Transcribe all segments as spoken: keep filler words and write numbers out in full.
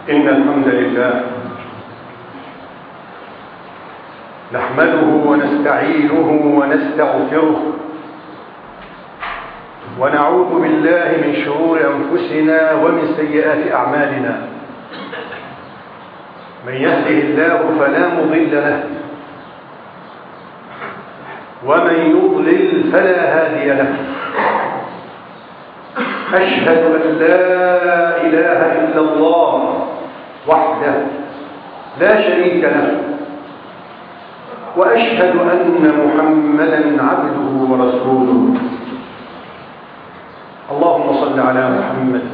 إن الحمد لله نحمده ونستعينه ونستغفره ونعوذ بالله من شرور أنفسنا ومن سيئات أعمالنا. من يهده الله فلا مضل له ومن يضلل فلا هادي له. أشهد أن لا إله إلا الله وحده لا شريك له، وأشهد أن محمدا عبده ورسوله. اللهم صل على محمد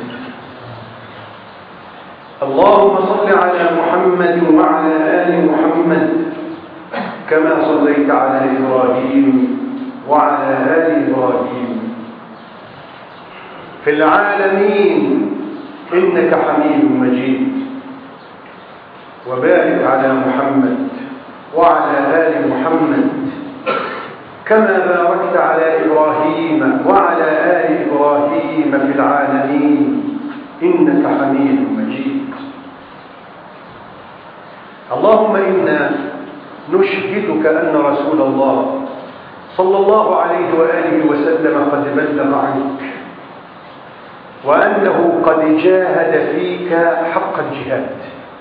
اللهم صل على محمد وعلى آل محمد كما صليت على إبراهيم وعلى آل إبراهيم في العالمين إنك حميد مجيد. وبارك على محمد وعلى آل محمد كما باركت على إبراهيم وعلى آل إبراهيم في العالمين إنك حميد مجيد. اللهم إنا نشهدك أن رسول الله صلى الله عليه وآله وسلم قد بلغ عنك، وأنه قد جاهد فيك حق الجهاد،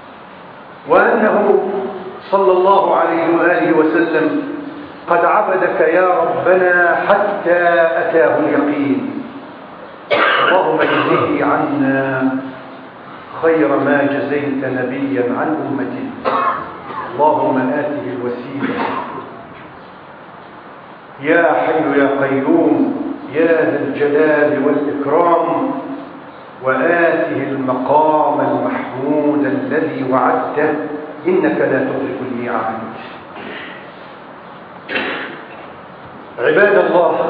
وأنه صلى الله عليه وآله وسلم قد عبدك يا ربنا حتى أتاه اليقين. اللهم اجزه عنا خير ما جزيت نبيا عن أمته. اللهم آته الوسيلة يا حي يا قيوم يا ذا الجلال والإكرام، وآته المقام المحمود الذي وعدته إنك لا تخلف الميعاد. عباد الله،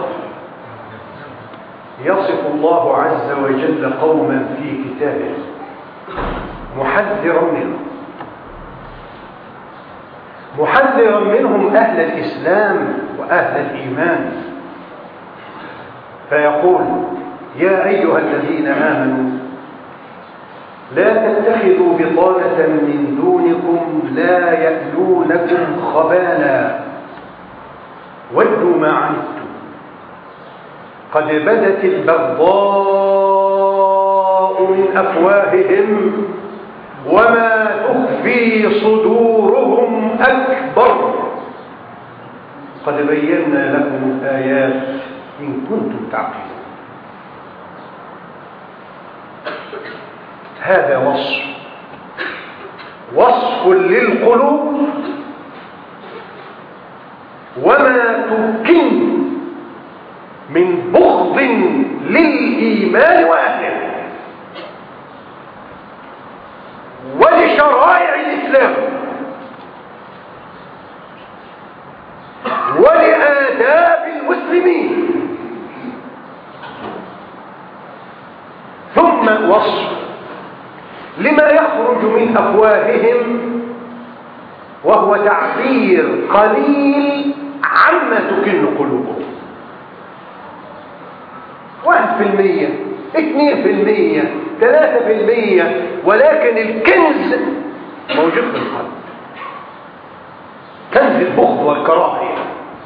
يصف الله عز وجل قوما في كتابه محذرا منهم محذرا منهم أهل الإسلام وأهل الإيمان، فيقول: يا أيها الذين آمنوا لا تتخذوا بطانة من دونكم لا يألونكم خبالا ودوا ما عنتم قد بدت البغضاء من أفواههم وما تخفي صدورهم أكبر قد بينا لكم الآيات إن كنتم تعقلون. هذا وصف وصف للقلوب وما تمكن من بغض للإيمان وأهله ولشرائع الإسلام ولآداب المسلمين. ثم وصف لما يخرج من أفواههم، وهو تعبير قليل عما تكن قلوبهم. واحد في المية، اثنين في المية، ثلاثة في المية، ولكن الكنز موجود في القلب، كنز البغض والكراهية.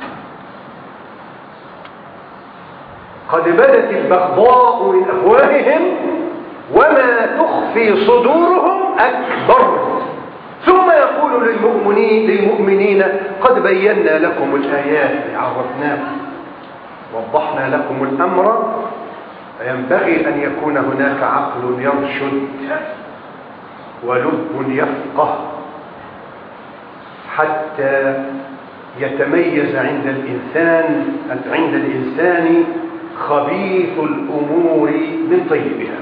قد بدت البغضاء من أفواههم وما تخفي صدورهم أكبر. ثم يقول للمؤمنين, للمؤمنين قد بينا لكم الآيات عرفناكم وضحنا لكم الأمر، فينبغي أن يكون هناك عقل يرشد ولب يفقه حتى يتميز عند الإنسان عند الإنسان خبيث الأمور من طيبها.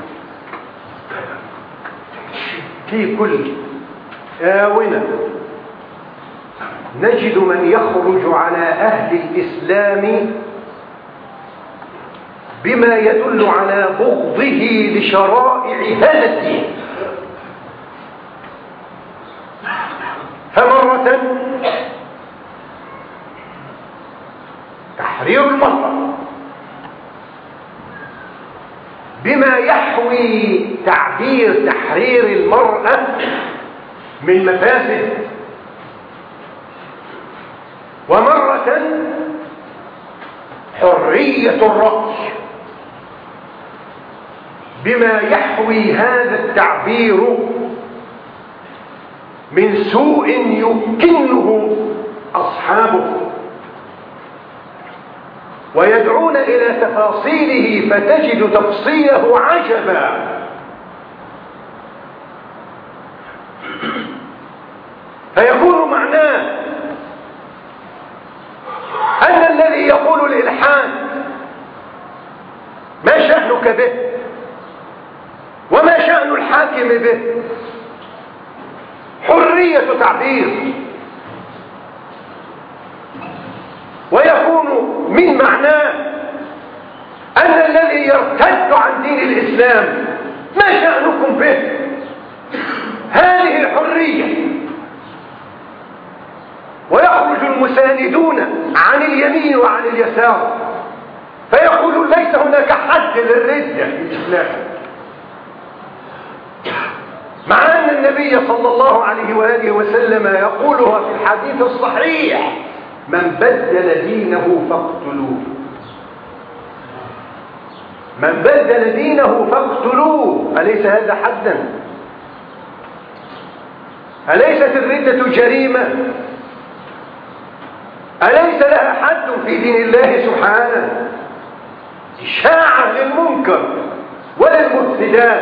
في كل آونة نجد من يخرج على أهل الإسلام بما يدل على بغضه لشرائع هذا الدين. فمرة تحرير المرأة بما يحوي تعبير تحرير المرأة من مفاسد، ومرة حرية الرأي بما يحوي هذا التعبير من سوء يمكنه أصحابه ويدعون إلى تفاصيله فتجد تفصيله عجبا. فيكون معناه أن الذي يقول الإلحاد ما شأنك به وما شأن الحاكم به؟ حرية تعبير. ويكون من معناه أن الذي يرتد عن دين الإسلام ما شأنكم به؟ هذه الحرية. ويخرج المساندون عن اليمين وعن اليسار فيقولون ليس هناك حد للردة في الإسلام، مع أن النبي صلى الله عليه وآله وسلم يقولها في الحديث الصحيح: من بدل دينه فاقتلوه، من بدل دينه فاقتلوه. أليس هذا حدا؟ أليست الردة جريمة؟ أليس لها حد في دين الله سبحانه؟ إشاعة للمنكر وللمفسدات.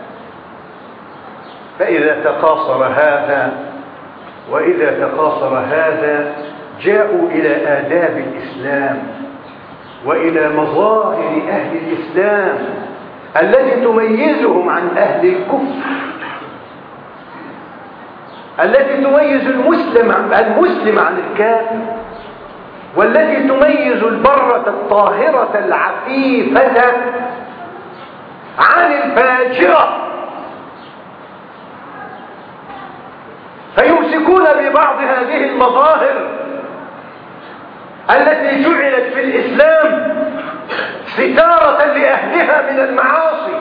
فإذا تقاصر هذا وإذا تقاصر هذا جاءوا إلى آداب الإسلام وإلى مظاهر أهل الإسلام التي تميزهم عن أهل الكفر، التي تميز المسلم المسلم عن الكافر، والتي تميز البرة الطاهرة العفيفة عن الفاجرة. فيمسكون ببعض هذه المظاهر التي جعلت في الإسلام ستارة لأهلها من المعاصي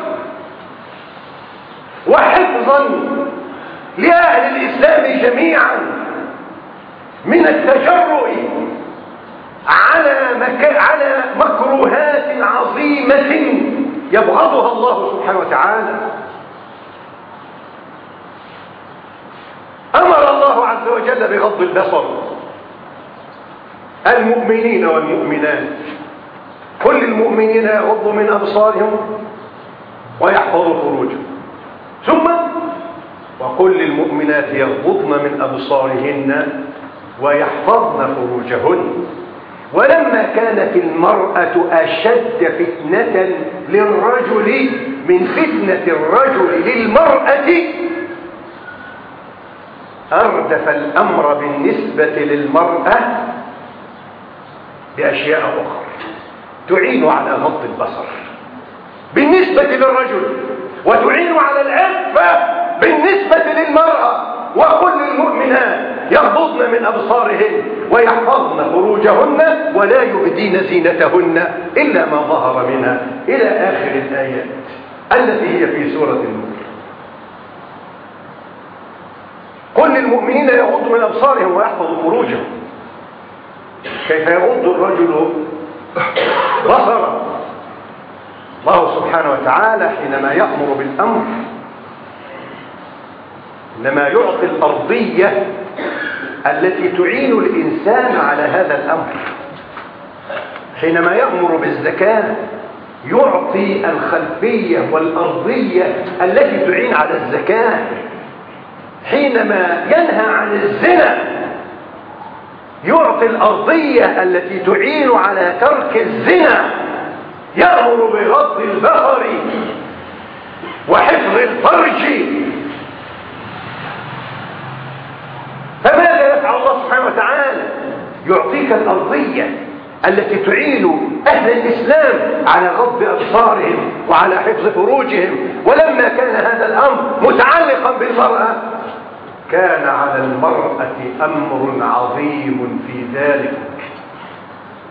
وحفظا لأهل الإسلام جميعا من التجرؤ على, مك... على مكروهات عظيمة يبغضها الله سبحانه وتعالى. أمر الله عز وجل بغض البصر المؤمنين والمؤمنات. كل المؤمنين يغضوا من أبصارهم ويحفظوا فروجهم، ثم وكل المؤمنات يغضضن من أبصارهن ويحفظن فروجهن. ولما كانت المرأة أشد فتنة للرجل من فتنة الرجل للمرأة أردف الأمر بالنسبة للمرأة بأشياء أخرى تعين على غض البصر بالنسبة للرجل، وتعين على العفة بالنسبة للمرأة. وكل المؤمنات يغضضن من أبصارهن ويحفظن فروجهن ولا يبدين زينتهن إلا ما ظهر منها، إلى آخر الآيات التي هي في سورة النور. كل المؤمنين يغضوا من أبصارهم ويحفظوا فروجهم. كيف يغض الرجل بصره؟ الله سبحانه وتعالى حينما يأمر بالأمر إنما يعطي الأرضية التي تعين الإنسان على هذا الأمر. حينما يأمر بالزكاة يعطي الخلفية والأرضية التي تعين على الزكاة. حينما ينهى عن الزنا يعطي الأرضية التي تعين على ترك الزنا. يأمر بغض البصر وحفظ الفرج. فماذا يفعل الله سبحانه وتعالى؟ يعطيك الأرضية التي تعين أهل الإسلام على غض أبصارهم وعلى حفظ فروجهم. ولما كان هذا الأمر متعلقا بالمرأة كان على المرأة أمر عظيم في ذلك.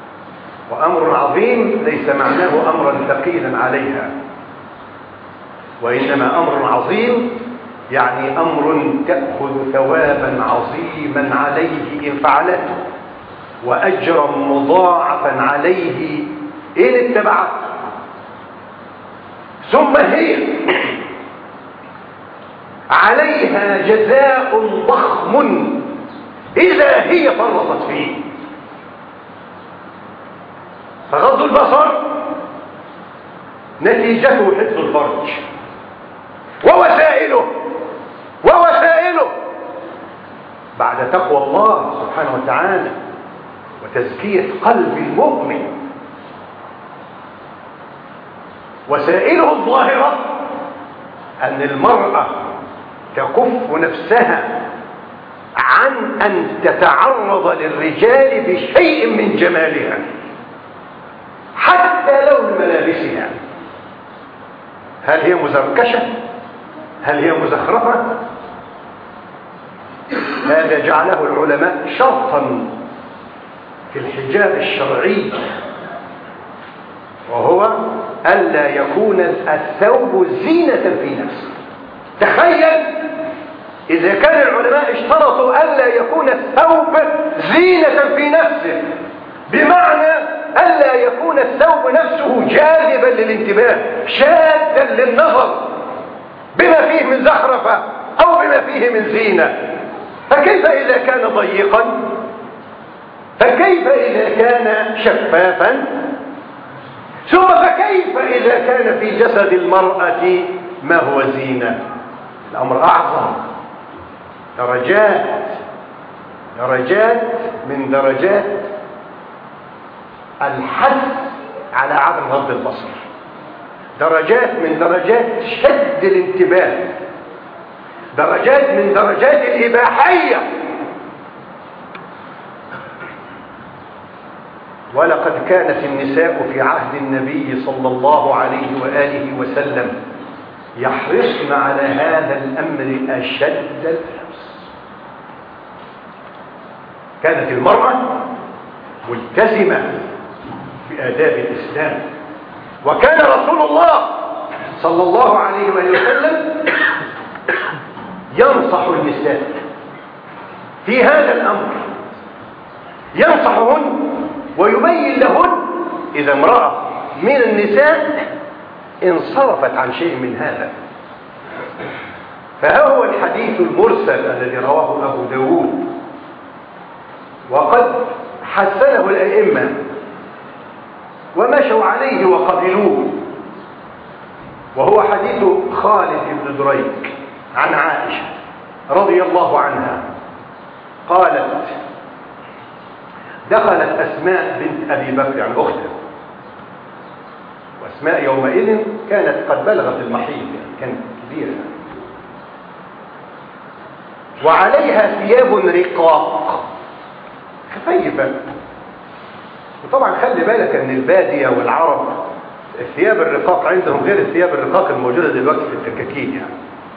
وأمر عظيم ليس معناه أمرا ثقيلا عليها، وإنما أمر عظيم، يعني أمر تأخذ ثوابا عظيما عليه إن فعلته، وأجرا مضاعفا عليه إن اتبعته. ثم هي عليها جزاء ضخم إذا هي فرطت فيه. فغض البصر نتيجته حفظ الفرج، ووسائله ووسائله بعد تقوى الله سبحانه وتعالى وتزكية قلب المؤمن، وسائله الظاهرة أن المرأة تكف نفسها عن أن تتعرض للرجال بشيء من جمالها حتى لون ملابسها. هل هي مزركشة؟ هل هي مزخرفة؟ هذا جعله العلماء شرطا في الحجاب الشرعي، وهو ألا يكون الثوب زينة في نفسه. تخيل إذا كان العلماء اشترطوا ألا يكون الثوب زينة في نفسه، بمعنى ألا يكون الثوب نفسه جاذبا للانتباه شادا للنظر بما فيه من زخرفة أو بما فيه من زينة، فكيف إذا كان ضيقا؟ فكيف إذا كان شفافا؟ ثم فكيف إذا كان في جسد المرأة ما هو زينة؟ الأمر أعظم، درجات درجات من درجات الحث على عدم غض البصر، درجات من درجات شد الانتباه، درجات من درجات الإباحية. ولقد كانت النساء في عهد النبي صلى الله عليه وآله وسلم يحرصن على هذا الأمر أشد الحرص. كانت المرأة ملتزمة بآداب الإسلام، وكان رسول الله صلى الله عليه وآله وسلم ينصح النساء في هذا الأمر، ينصحهن ويبين لهن إذا امرأة من النساء انصرفت عن شيء من هذا. فها هو الحديث المرسل الذي رواه أبو داود وقد حسنه الأئمة ومشوا عليه وقبلوه، وهو حديث خالد بن دريك عن عائشة رضي الله عنها قالت: دخلت أسماء بنت أبي بكر عن أخته، وأسماء يومئذ كانت قد بلغت المحيض، يعني كانت كبيرة، وعليها ثياب رقاق خفيفة. وطبعا خلي بالك ان البادية والعرب الثياب الرقاق عندهم غير الثياب الرقاق الموجودة دلوقتي في التكاكين، يعني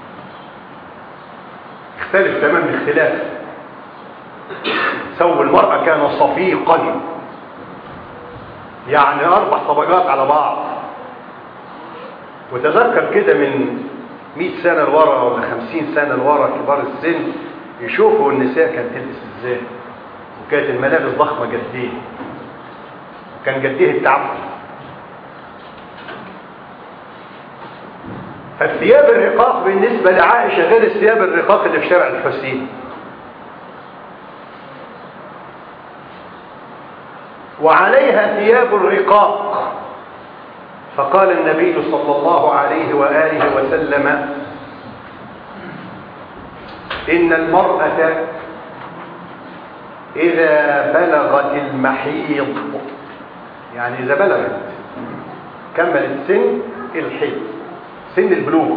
اختلف تمام الاختلاف. ثوب المرأة كان صفيقا، يعني أربع طبقات على بعض. وتذكر كده من مئة سنة لورا ولا خمسين سنة لورا كبار السن يشوفوا النساء كانت تلبس ازاي، وكانت الملابس ضخمة قد ايه، كان قد ايه التعب. فالثياب الرقاق بالنسبة لعائشة غير الثياب الرقاق اللي في شارع الحسين. وعليها ثياب الرقاق، فقال النبي صلى الله عليه وآله وسلم: إن المرأة إذا بلغت المحيض، يعني إذا بلغت كملت سن الحيض، سن البلوغ،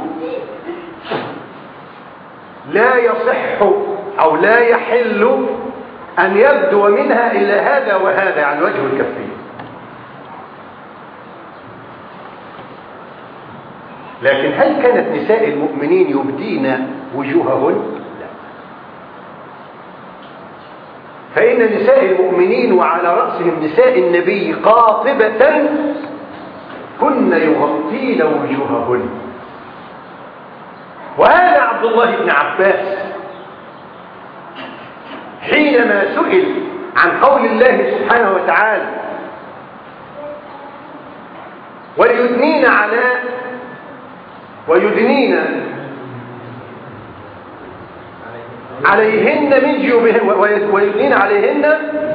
لا يصح أو لا يحل أن يبدو منها إلا هذا وهذا، عن وجه الكفين. لكن هل كانت نساء المؤمنين يبدين وجوههن؟ لا. فإن نساء المؤمنين وعلى رأسهم نساء النبي قاطبة كن يغطين وجوههن، وهذا عبد الله بن عباس حينما سئل عن قول الله سبحانه وتعالى ويدنين على ويدنين عليهن من جيوبهن ويدنين عليهن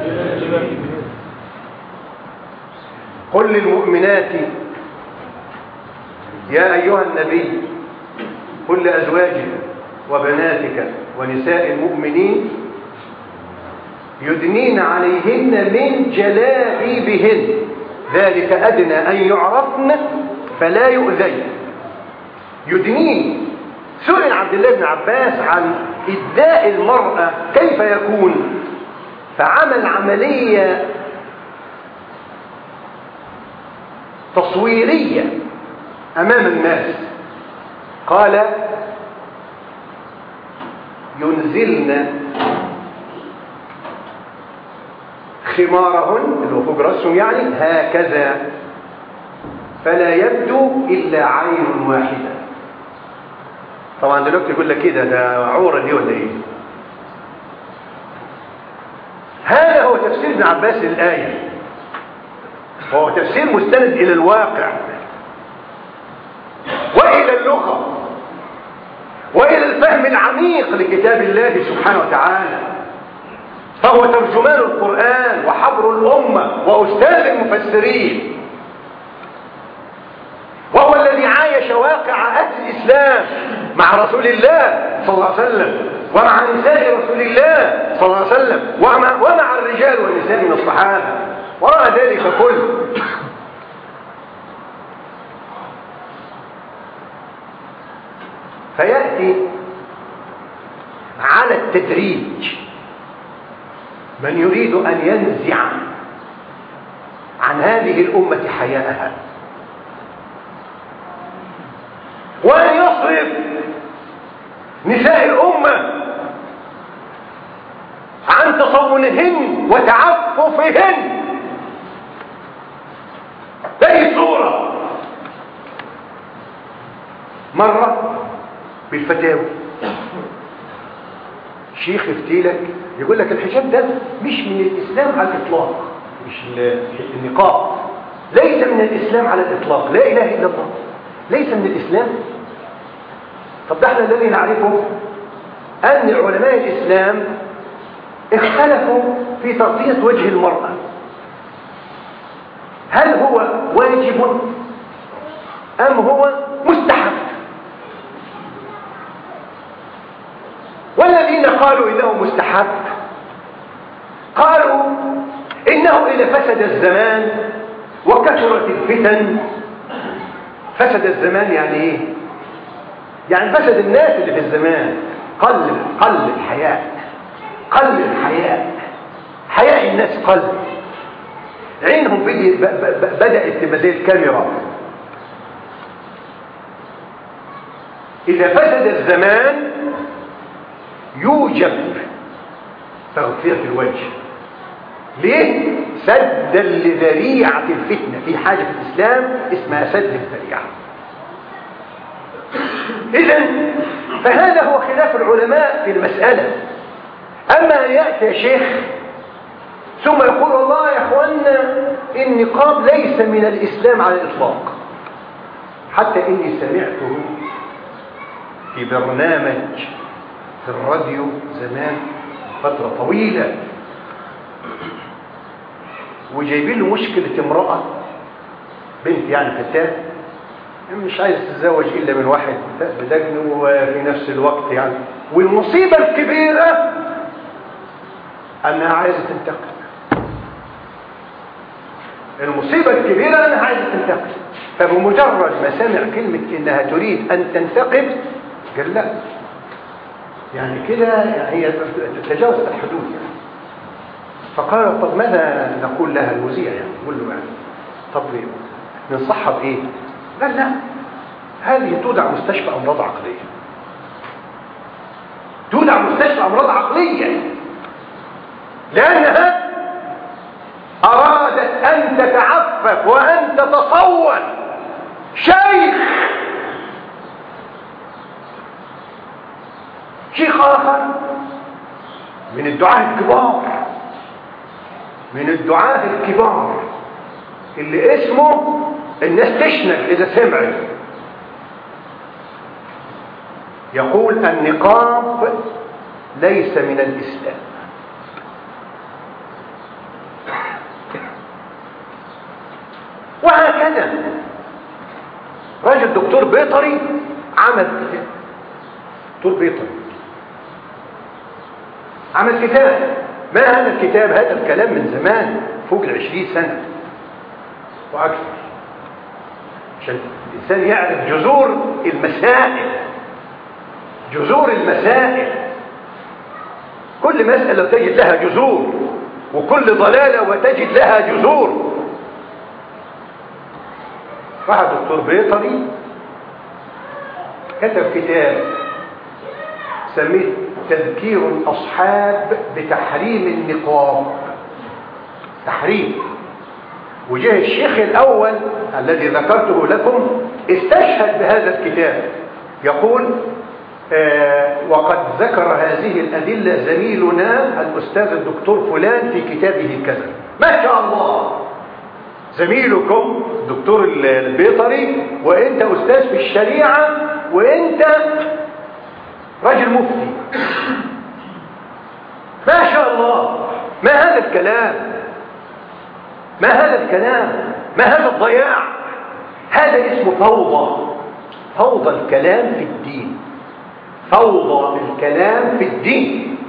قل للمؤمنات يا أيها النبي قل لأزواجك وبناتك ونساء المؤمنين يدنين عليهن من جلابيبهن ذلك أدنى أن يعرفن فلا يؤذين. يدنين. سئل عبد الله بن عباس عن إداء المرأة كيف يكون، فعمل عملية تصويرية أمام الناس. قال ينزلن خمارهن اللي هو فوق رأسهم يعني هكذا فلا يبدو إلا عين واحدة. طبعا دلوقتي يقول لك كده ده عورة دي ولا ايه؟ هذا هو تفسير ابن عباس للآية، وهو تفسير مستند إلى الواقع وإلى اللغة وإلى الفهم العميق لكتاب الله سبحانه وتعالى، فهو ترجمان القرآن وحبر الأمة وأستاذ المفسرين، وهو الذي عايش واقع أهل الإسلام مع رسول الله صلى الله عليه وسلم ومع نساء رسول الله صلى الله عليه وسلم ومع, ومع الرجال والنساء من الصحابة ورأى ذلك كله. فيأتي على التدريج من يريد أن ينزع عن هذه الأمة حياءها وأن يصرف نساء الأمة عن تصونهن وتعففهن بأي صورة. مرة بالفتاوى شيخ يفتيلك يقول لك الحجاب ده مش من الإسلام على الإطلاق، مش النقاب ليس من الإسلام على الإطلاق، لا إله إلا الله ليس من الإسلام. طب ده احنا الذي نعرفه أن علماء الإسلام اختلفوا في تغطية وجه المرأة، هل هو واجب أم هو مستحب؟ والذين قالوا إنه مستحب قالوا إنه إذا فسد الزمان وكثرت الفتن. فسد الزمان يعني إيه؟ يعني فسد الناس اللي في الزمان، قل قل الحياء قل الحياء حياء الناس قل، عينهم بدأت تبقى زي الكاميرا. إذا فسد الزمان يوجب تغطية الوجه. ليه؟ سدا لذريعة الفتنة. في حاجة في الإسلام اسمها سد الذريعة. إذن فهذا هو خلاف العلماء في المسألة. أما أن يأتي شيخ ثم يقول والله يا أخوانا النقاب ليس من الإسلام على الإطلاق، حتى إني سمعته في برنامج في الراديو زمان فترة طويلة، وجايبين له مشكلة امرأة بنت يعني فتاة مش عايز تتزوج إلا من واحد بدجن وفي نفس الوقت يعني، والمصيبة الكبيرة أنها عايزة تنتقل. المصيبة الكبيرة أنها عايزة تنتقل. فبمجرد ما سمع كلمة إنها تريد أن تنتقل قال لا، يعني كده هي تتجاوز الحدود يعني. فقال طب ماذا نقول لها المذيع يعني؟ نقول له يعني طب ننصحها بإيه؟ قال لا، هذه تودع مستشفى أمراض عقلية، تودع مستشفى أمراض عقلية، لأنها أرادت أن تتعفف وأن تتصور شيخ شيخ آخر من الدعاة الكبار من الدعاة الكبار اللي اسمه الناس تشنك إذا سمعت، يقول النقاب ليس من الإسلام. وهكذا رجل دكتور بيطري عمل كتاب، دكتور بيطري عمل كتاب. ما هذا الكتاب؟ هذا الكلام من زمان فوق العشرين سنة وأكثر، عشان الإنسان يعرف جذور المسائل جذور المسائل كل مسألة تجد لها جذور، وكل ضلالة وتجد لها جذور. واحد دكتور بيطري كتب كتاب سميه تذكير الأصحاب بتحريم النقاب. تحريم. وجاء الشيخ الأول الذي ذكرته لكم استشهد بهذا الكتاب، يقول آه وقد ذكر هذه الأدلة زميلنا الأستاذ الدكتور فلان في كتابه كذا. ما شاء الله، زميلكم دكتور البيطري وانت أستاذ في الشريعة وانت رجل مفتي، ما شاء الله. ما هذا الكلام؟ ما هذا الكلام؟ ما هذا الضياع؟ هذا اسمه فوضى. فوضى الكلام في الدين، فوضى الكلام في الدين.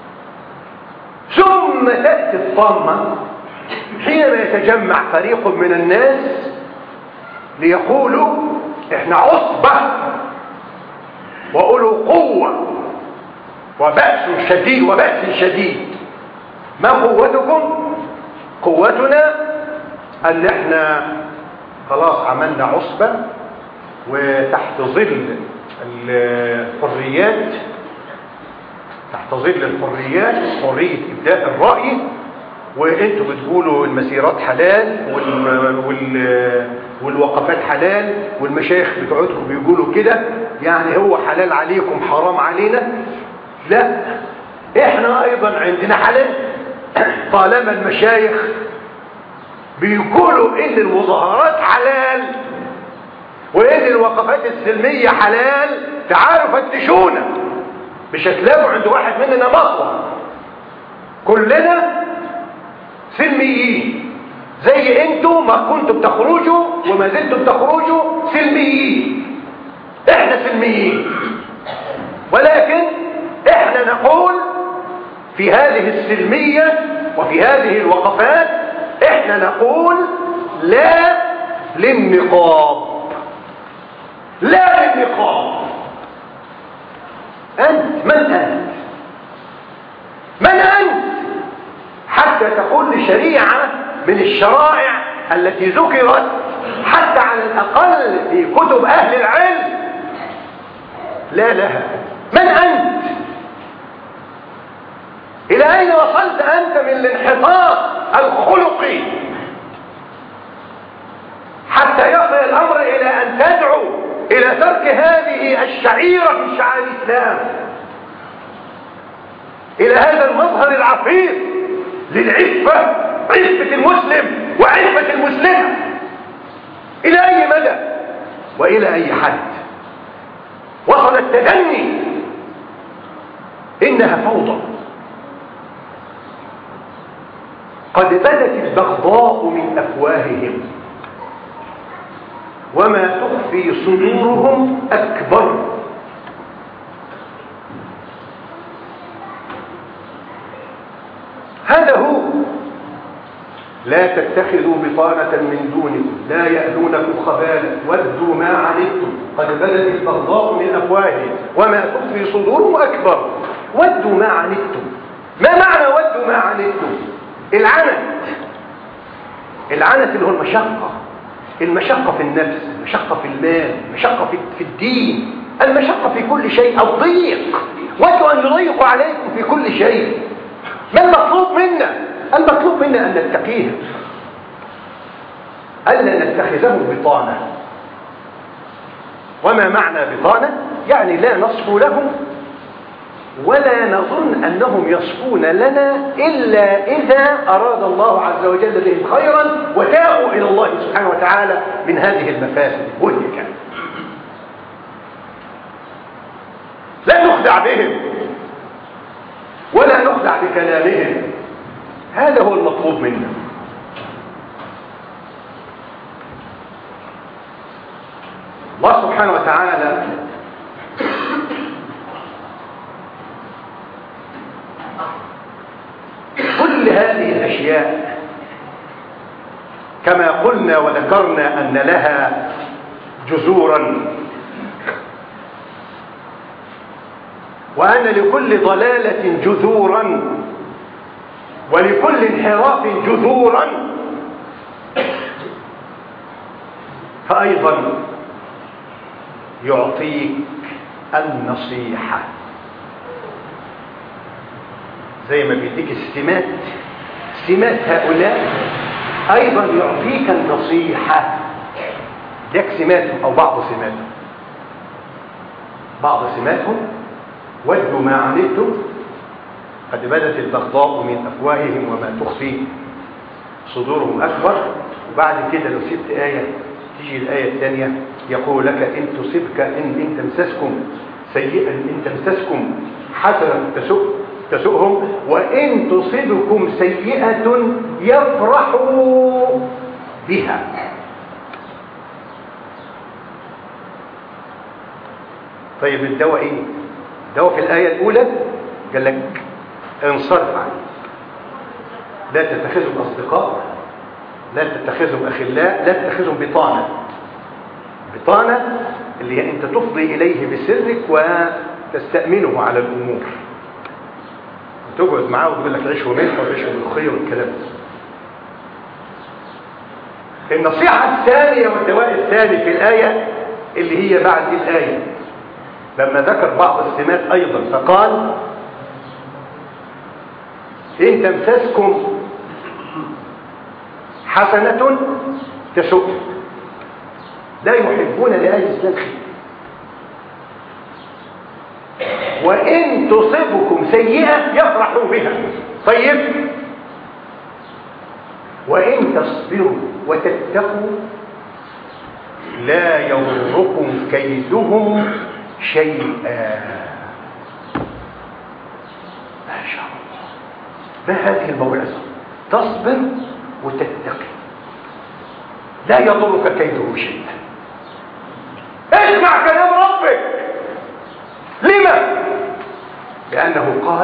ثم تأتي الطامة حينما يتجمع فريق من الناس ليقولوا احنا عصبة وأولو قوة وبأس شديد وبأس شديد. ما قوتكم؟ قوتنا أن احنا خلاص عملنا عصبة وتحت ظل الحريات، تحت ظل الحريات حرية إبداء الرأي، وانتوا بتقولوا المسيرات حلال وال... وال... والوقفات حلال، والمشايخ بتوعتكم بيقولوا كده، يعني هو حلال عليكم حرام علينا. لا، احنا ايضا عندنا حلال طالما المشايخ بيقولوا ان المظاهرات حلال وان الوقفات السلمية حلال. تعالوا فتشونا، مش هتلاقوا عند واحد مننا مطوة، كلنا سلميين زي انتم ما كنتم تخرجوا وما زلتم تخرجوا سلميين. احنا سلميين، ولكن احنا نقول في هذه السلمية وفي هذه الوقفات احنا نقول لا للنقاب، لا للنقاب. انت من انت؟ من انت حتى تقول لشريعة من الشرائع التي ذكرت حتى على الأقل في كتب أهل العلم لا لها؟ من أنت؟ إلى أين وصلت أنت من الانحطاط الخلقي حتى يصل الأمر إلى أن تدعو إلى ترك هذه الشعيرة من شعائر الإسلام، إلى هذا المظهر العفيف للعفة، عفة المسلم وعفة المسلمة؟ إلى أي مدى وإلى أي حد وصل التدني؟ إنها فوضى. قد بدت البغضاء من أفواههم وما تخفي صدورهم أكبر. هذا هو. لا تتخذوا بطانة من دونكم لا يألونكم خبالا ودوا ما عنتم قد بدت البغضاء من أفواههم وما تخفي صدورهم أكبر. ودوا ما عنتم. ما معنى ودوا ما عنتم؟ العنت. العنت اللي هو المشقة، المشقة في النفس، المشقة في المال، المشقة في الدين، المشقة في كل شيء، الضيق. ودوا أن يضيقوا عليكم في كل شيء. ما المطلوب منا؟ المطلوب منا أن نتقيها، ألا نتخذهم بطانة. وما معنى بطانة؟ يعني لا نصف لهم ولا نظن أنهم يصفون لنا إلا إذا أراد الله عز وجل بهم خيرا وتابوا إلى الله سبحانه وتعالى من هذه المفاسد المهلكة. لا نخدع بهم ولا نخدع بكلامهم، هذا هو المطلوب منا. الله سبحانه وتعالى كل هذه الأشياء كما قلنا وذكرنا أن لها جذورا، وأن لكل ضلالة جذورا ولكل انحراف جذورا، فأيضا يعطيك النصيحة زي ما بيديك السمات سمات هؤلاء، أيضا يعطيك النصيحة لك سماتهم أو بعض سماتهم. بعض سماتهم ودوا ما عنتم قد بدت البغضاء من أفواههم وما تخفي صدورهم أكبر. وبعد كده لو سبت آية تيجي الآية الثانية يقول لك إن تصبك إن إن تمسسكم سيئا إن تمسسكم حسنة تسؤ تسؤهم وإن تصبكم سيئة يفرحوا بها. طيب الدواء إيه؟ الدواء في الآية الأولى قال لك انصرف عنه، لا تتخذهم أصدقاء، لا تتخذهم أخلاء، لا تتخذهم بطانة. بطانة اللي هي أنت تفضي إليه بسرك وتستأمنه على الأمور، تقعد معاه وتقول لك عيش وملح وعيش وملوخية والكلام ده. النصيحة الثانية والدواء الثاني في الآية اللي هي بعد الآية لما ذكر بعض السمات أيضا فقال إن تمسسكم حسنة تسؤ، لا يحبون لأهل الإسلام خير، وإن تصبكم سيئة يفرحوا بها. طيب وإن تصبروا وتتقوا لا يضركم كيدهم شيئا. ما شاء الله، ما هذه الموعظة؟ تصبر وتتقي لا يضرك كيده شيئا. اسمع كلام ربك. لما؟ لأنه قال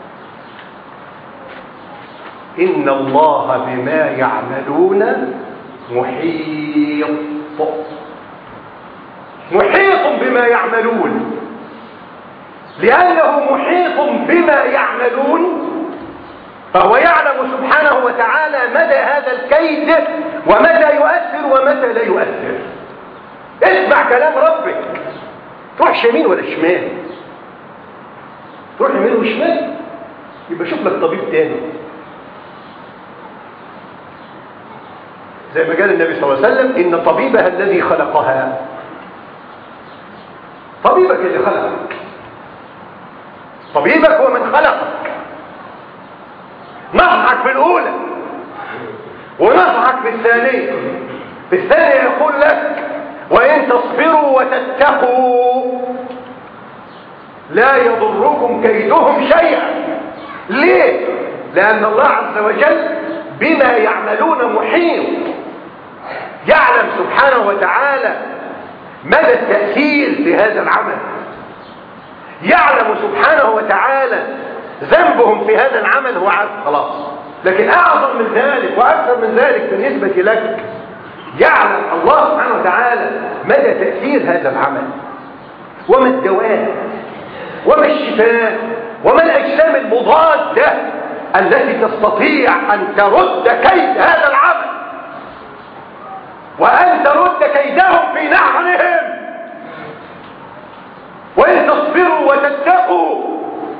إن الله بما يعملون محيط. محيط بما يعملون، لأنه محيط بما يعملون فهو يعلم سبحانه وتعالى مدى هذا الكيد ومتى يؤثر ومتى لا يؤثر. اسمع كلام ربك. تروح يمين ولا شمال؟ تروح يمين وشمال يبقى شوف لك طبيب تاني. زي ما قال النبي صلى الله عليه وسلم إن طبيبها الذي خلقها. طبيبك اللي خلقك، طبيبك هو من خلقك. نصحك في الأولى ونصحك في الثانية. في الثانية يقول لك وإن تصبروا وتتقوا لا يضركم كيدهم شيئا. ليه؟ لأن الله عز وجل بما يعملون محيط، يعلم سبحانه وتعالى مدى التأثير في هذا العمل، يعلم سبحانه وتعالى ذنبهم في هذا العمل هو عارف خلاص. لكن أعظم من ذلك وأكثر من ذلك بالنسبة لك يعلم الله سبحانه وتعالى مدى تأثير هذا العمل وما الدواء وما الشفاء وما الأجسام المضادة التي تستطيع أن ترد كيد هذا العمل وأن ترد كيدهم في نحرهم. وإن تصبروا وتتقوا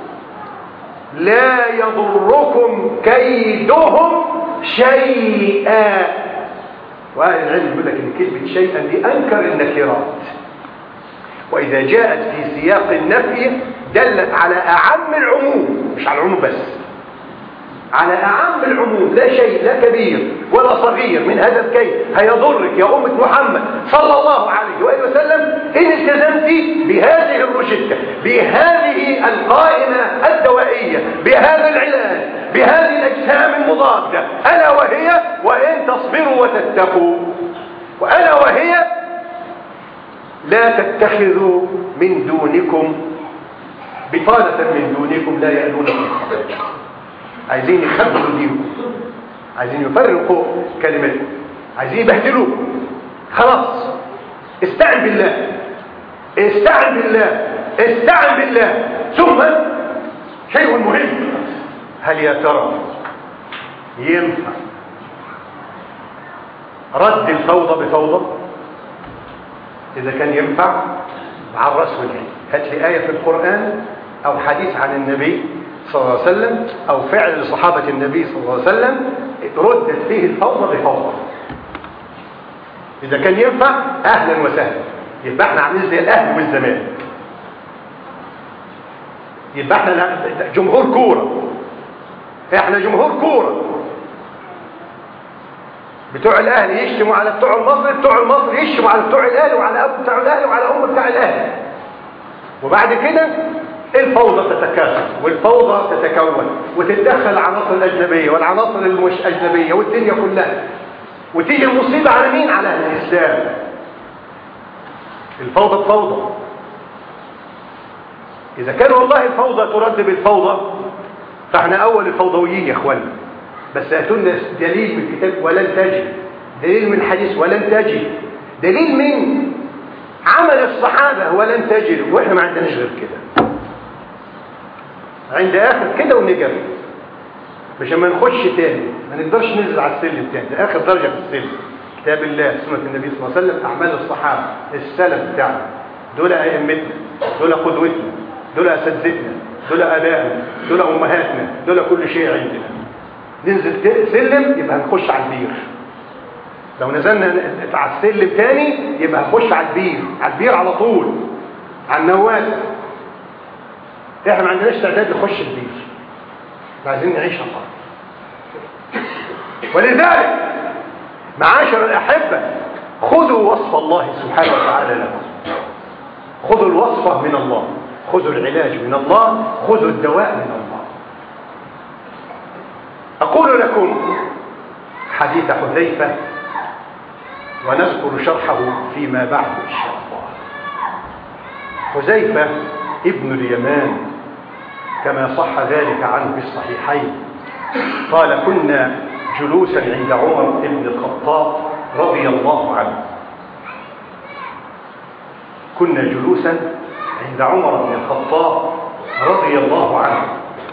لا يضركم كيدهم شيئا. وأهل العلم يقول لك إن كلمة شيئا دي أنكر النكرات، وإذا جاءت في سياق النفي دلت على أعم العموم، مش على العموم بس، على أعم العموم. لا شيء لا كبير ولا صغير من هذا الكيد هيضرك يا أمة محمد صلى الله عليه وآله وسلم إن التزمت بهذه الروشتة، بهذه القائمة الدوائية، بهذا العلاج، بهذه الأجسام المضادة، ألا وهي وإن تصبروا وتتقوا، وألا وهي لا تتخذوا من دونكم بطانة من دونكم لا يألونكم خبالا. عايزين يخبروا دينكم، عايزين يفرقوا كلمتكم، عايزين يبهدلوكم. خلاص استعن بالله، استعن بالله، استعن بالله. ثم شيء مهم، هل يا ترى ينفع رد الفوضى بفوضى؟ إذا كان ينفع على الرأس والعين، هات لي آية في القرآن أو حديث عن النبي صلى الله عليه وسلم أو فعل لصحابة النبي صلى الله عليه وسلم ردت فيه الفوضى بفوضى. إذا كان ينفع أهلا وسهلا، يبقى احنا عاملين زي الأهل والزمان، يبقى احنا جمهور كورة، احنا جمهور كورة. بتوع الاهلي يشتموا على بتوع المصري، بتوع المصري يشتموا على بتوع الاهلي وعلى ابو بتوع الاهلي وعلى ام بتاع الاهلي. وبعد كده الفوضى تتكاثر والفوضى تتكون وتتدخل العناصر الاجنبيه والعناصر المش اجنبيه والدنيا كلها، وتيجي المصيبه على مين؟ على اهل الاسلام. الفوضى بفوضى. اذا كان والله الفوضى ترد بالفوضى فاحنا اول الفوضويين يا اخوانا. بس هاتوا لنا دليل من الكتاب ولن تجد، دليل من الحديث ولن تجد، دليل من عمل الصحابة ولن تجد، واحنا ما عندناش غير كده. عند اخر كده ونجر، مش اما نخش تاني ما نقدرش ننزل على السلم تاني، ده اخر درجة في السلم. كتاب الله، سنة النبي صلى الله عليه وسلم، اعمال الصحابة، السلف بتاعنا، دول ائمتنا، دول قدوتنا، دول اساتذتنا، دول ابائنا، دول امهاتنا، دول كل شيء عندنا. ننزل سلم يبقى هنخش على البير. لو نزلنا على السلم تاني يبقى هنخش على البير، على البير على طول، على النوادي. احنا ما عندناش استعداد نخش البير، عايزين نعيش على الارض. ولذلك معاشر الاحبه خذوا وصف الله سبحانه وتعالى لكم، خذوا الوصفه من الله، خذوا العلاج من الله، خذوا الدواء من الله. أقول لكم حديث حذيفة ونذكر شرحه فيما بعد إن شاء الله. حذيفة ابن اليمان كما صح ذلك عنه في الصحيحين قال: كنا جلوسا عند عمر بن الخطاب رضي الله عنه، كنا جلوسا عند عمر بن الخطاب رضي الله عنه،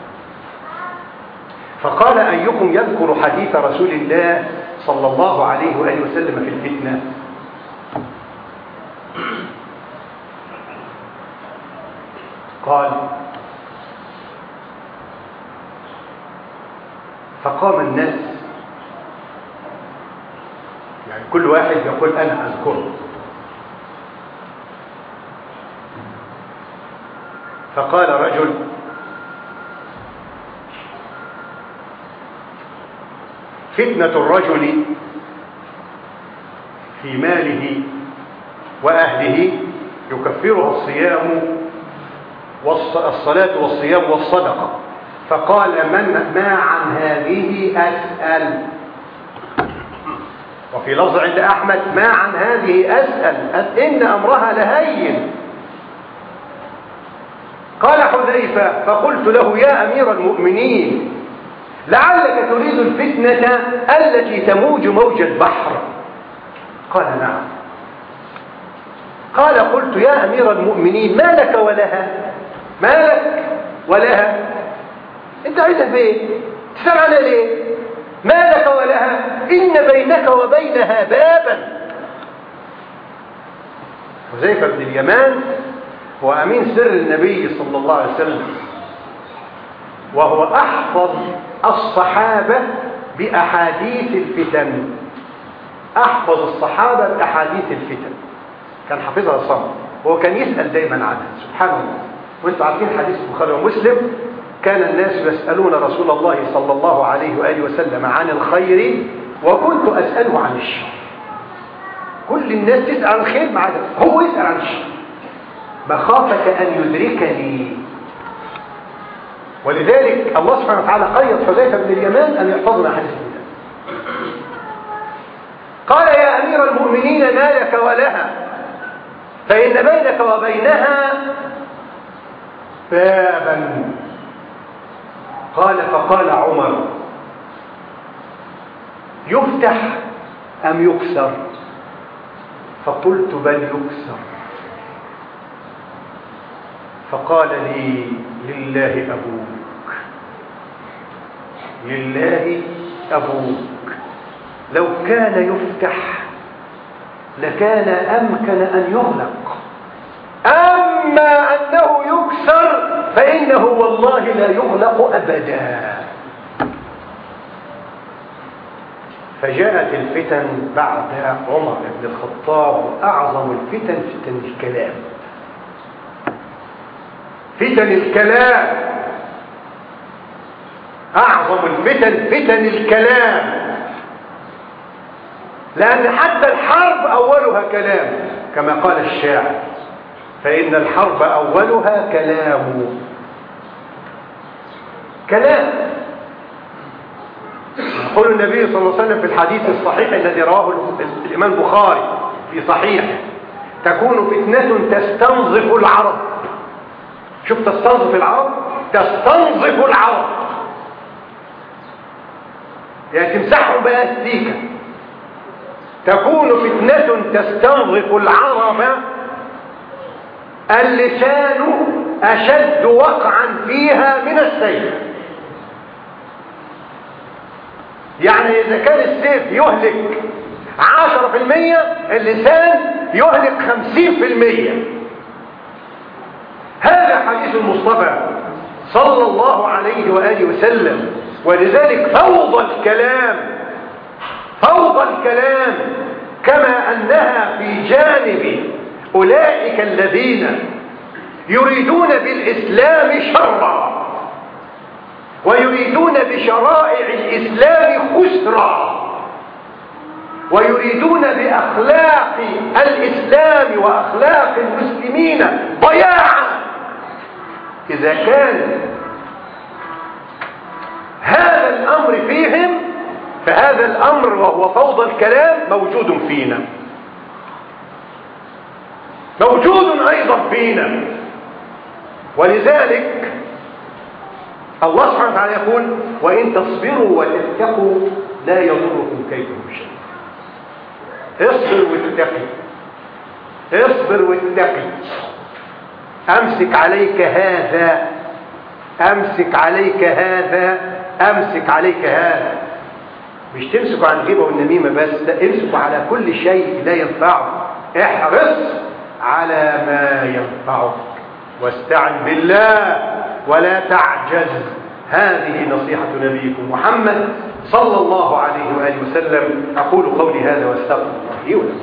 فقال: أيكم يذكر حديث رسول الله صلى الله عليه وآله وسلم في الفتنة؟ قال: فقام الناس، يعني كل واحد يقول أنا أذكره. فقال رجل: فتنة الرجل في ماله وأهله يكفرها الصيام والصلاة والصيام والصدقة. فقال: من ما عن هذه أسأل. وفي لفظ عند أحمد: ما عن هذه أسأل، إن أمرها لهين. قال حذيفة: فقلت له: يا أمير المؤمنين، لعلك تريد الفتنة التي تموج موج البحر. قال: نعم. قال: قلت: يا أمير المؤمنين، ما لك ولها؟ ما لك ولها؟ انت عايزها فين؟ تسأل عنها ليه؟ ما لك ولها؟ إن بينك وبينها بابا. حذيفة بن اليمان هو أمين سر النبي صلى الله عليه وسلم، وهو أحفظ الصحابة بأحاديث الفتن، أحفظ الصحابة بأحاديث الفتن، كان حافظها صم. هو كان يسأل دايما عنها سبحان الله. وانتم عارفين حديث البخاري ومسلم، كان الناس يسألون رسول الله صلى الله عليه وآله وسلم عن الخير وكنت أسأله عن الشر. كل الناس تسأل عن الخير ما عدا هو يسأل عن الشر، مخافة أن يدركني. ولذلك الله سبحانه وتعالى قيد حذيفة بن اليمان أن يحفظنا حديث الله. قال يا أمير المؤمنين ما لك ولها، فإن بينك وبينها بابا. قال فقال عمر يفتح أم يكسر؟ فقلت بل يكسر. فقال لي لله أبوك، لله أبوك، لو كان يفتح لكان أمكن أن يغلق، أما أنه يكسر فإنه والله لا يغلق أبدا. فجاءت الفتن بعد عمر بن الخطاب، وأعظم الفتن فتن الكلام. فتن الكلام أعظم الفتن فتن الكلام، لأن حتى الحرب أولها كلام كما قال الشاعر، فإن الحرب أولها كلام. كلام. يقول النبي صلى الله عليه وسلم في الحديث الصحيح الذي رواه الإمام البخاري في صحيح: تكون فتنة تستنظف العرب. شوف تستنظف العرب، تستنظف العرب يعني تمسحهم بأستيكة. تكون فتنة تستنظف العرب اللسان أشد وقعا فيها من السيف. يعني إذا كان السيف يهلك عشرة في المية، اللسان يهلك خمسين في المية. هذا حديث المصطفى صلى الله عليه وآله وسلم. ولذلك فوضى الكلام فوضى الكلام كما أنها في جانب أولئك الذين يريدون بالإسلام شرا ويريدون بشرائع الإسلام خسرا ويريدون بأخلاق الإسلام وأخلاق المسلمين ضياعا. إذا كان هذا الأمر فيهم، فهذا الأمر وهو فوضى الكلام موجود فينا، موجود أيضا فينا. ولذلك الله سبحانه وتعالى يقول: وإن تصبروا وتتقوا لا يضركم كيدهم شيء. اصبر واتقي، اصبر واتقي. أمسك عليك هذا، أمسك عليك هذا، أمسك عليك هذا. مش تمسكوا عن الغيبة والنميمة بس، لا، امسكوا على كل شيء لا ينفعك. احرص على ما ينفعك واستعن بالله ولا تعجز. هذه نصيحة نبيكم محمد صلى الله عليه وآله وسلم. أقول قولي هذا واستغفر الله لي ولكم.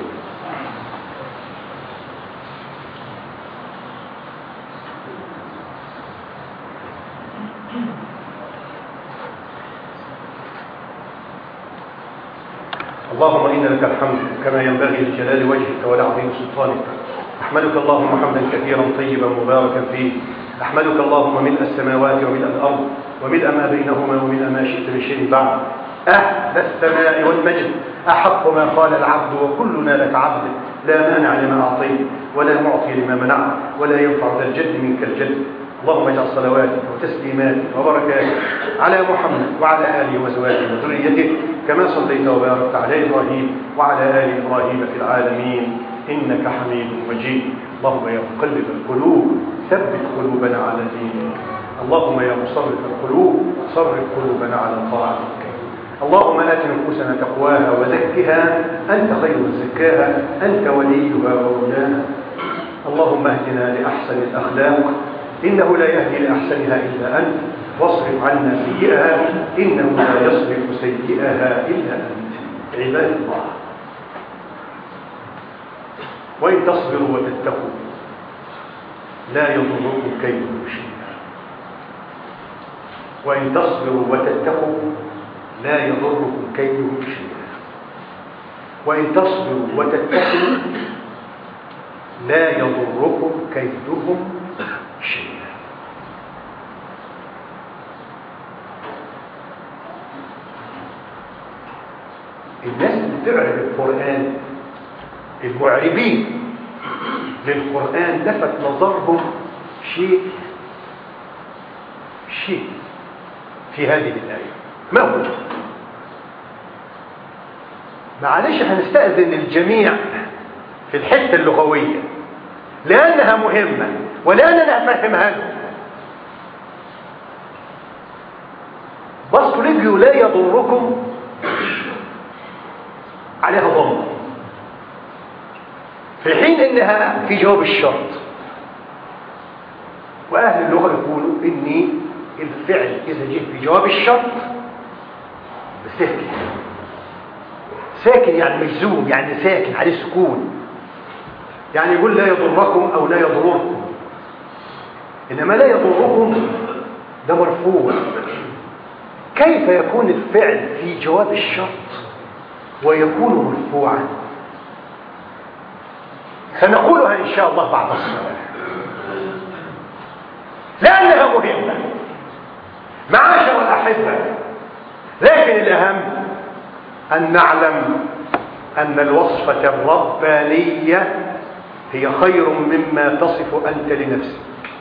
اللهم إن لك الحمد كما ينبغي لجلال وجهك ولعظيم سلطانك. أحمدك اللهم حمدا كثيرا طيبا مباركا فيه. أحمدك اللهم ملء السماوات وملء الأرض وملء ما بينهما وملء ما شئت من شيء بعد. أهل الثناء والمجد أحق ما قال العبد وكلنا لك عبد. لا مانع لما أعطيت ولا معطي لما منعت ولا ينفع ذا الجد منك الجد. اللهم اجعل صلواتك وتسليماتك وبركاتك على محمد وعلى آله وزواجه وذريته كما صليت وباركت على إبراهيم وعلى آل إبراهيم في العالمين إنك حميد مجيد. اللهم يا مقلب القلوب ثبت قلوبنا على دينك. اللهم يا مصرف القلوب صرف قلوبنا على طاعتك. اللهم آت نفوسنا تقواها وزكها أنت خير من زكاها أنت وليها ومولاها. اللهم اهدنا لأحسن الأخلاق إنه لا يهدي لأحسنها إلا أنت، واصرف عنا سيئها إنه لا يصرف سيئها إلا أنت. عباد الله، وإن تصبروا وتتقوا لا يضركم كيدهم شيئا وإن تصبروا وتتقوا لا يضركم كيدهم شيئا وإن تصبروا وتتقوا لا يضركم كيدهم شيئا. الناس اللي بتعرف القرآن، المعربين للقرآن، لفت نظرهم شيء شيء في هذه الآية. ما هو؟ معلش هنستأذن الجميع في الحتة اللغوية لأنها مهمة ولأننا نفهمها لهم. بسط رجله لا يضركم عليها ضم، في حين انها في جواب الشرط. واهل اللغه يقولوا ان الفعل اذا جه في جواب الشرط ساكن، ساكن يعني مجزوم، يعني ساكن عليه سكون، يعني يقول لا يضركم او لا يضرركم. انما لا يضركم ده مرفوع. كيف يكون الفعل في جواب الشرط ويكون مرفوعا؟ سنقولها إن شاء الله بعد الصلاة لأنها مهمة معاشر الأحبة. لكن الأهم أن نعلم أن الوصفة الربانية هي خير مما تصف أنت لنفسك،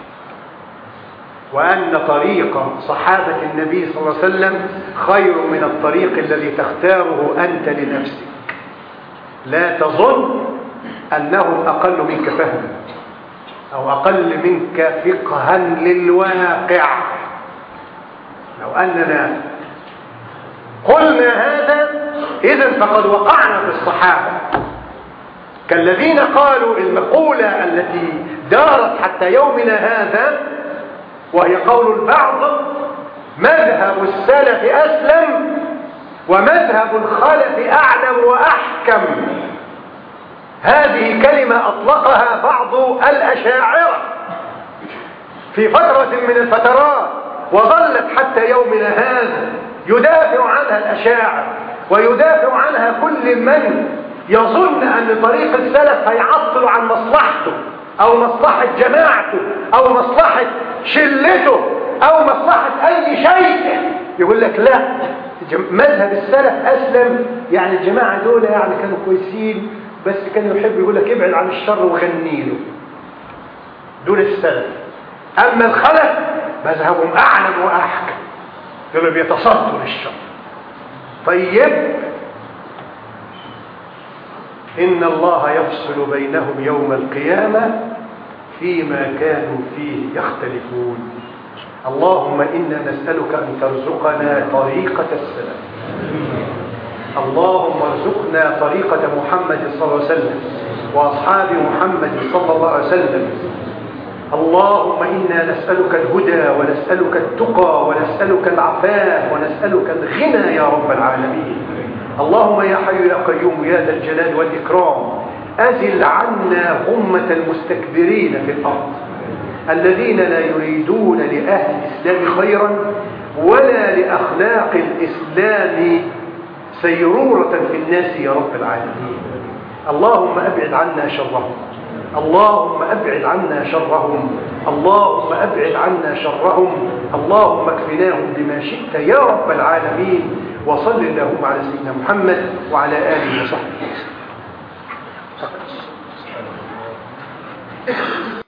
وأن طريق صحابة النبي صلى الله عليه وسلم خير من الطريق الذي تختاره أنت لنفسك. لا تظن أنهم أقل منك فهما أو أقل منك فقها للواقع. لو أننا قلنا هذا إذن فقد وقعنا في الصحابة كالذين قالوا المقولة التي دارت حتى يومنا هذا، وهي قول البعض: مذهب السلف أسلم ومذهب الخلف أعلم وأحكم. هذه كلمة أطلقها بعض الأشاعرة في فترة من الفترات، وظلت حتى يومنا هذا يدافع عنها الأشاعر ويدافع عنها كل من يظن أن طريق السلف هيعطل عن مصلحته أو مصلحة جماعته أو مصلحة شلته أو مصلحة أي شيء. يقول لك لا، مذهب السلف أسلم، يعني الجماعة دول يعني كانوا كويسين بس كانوا يحب يقول لك ابعد عن الشر وغني له. دول السلف. أما الخلف مذهبهم أعلم وأحكم، دول بيتصدوا للشر. طيب، إن الله يفصل بينهم يوم القيامة فيما كانوا فيه يختلفون. اللهم إنا نسألك أن ترزقنا طريقة السلف. اللهم ارزقنا طريقة محمد صلى الله عليه وسلم وأصحاب محمد صلى الله عليه وسلم. اللهم إنا نسألك الهدى ونسألك التقى ونسألك العفاف ونسألك الغنى يا رب العالمين. اللهم يا حي يا قيوم يا ذا الجلال والإكرام، أزل عنا غمة المستكبرين في الأرض الذين لا يريدون لأهل الإسلام خيرا ولا لأخلاق الإسلام سيرورة في الناس يا رب العالمين. اللهم أبعد عنا شرهم، اللهم أبعد عنا شرهم، اللهم أبعد عنا شرهم، اللهم اكفناهم بما شئت يا رب العالمين. وصل اللهم على سيدنا محمد وعلى آله وصحبه.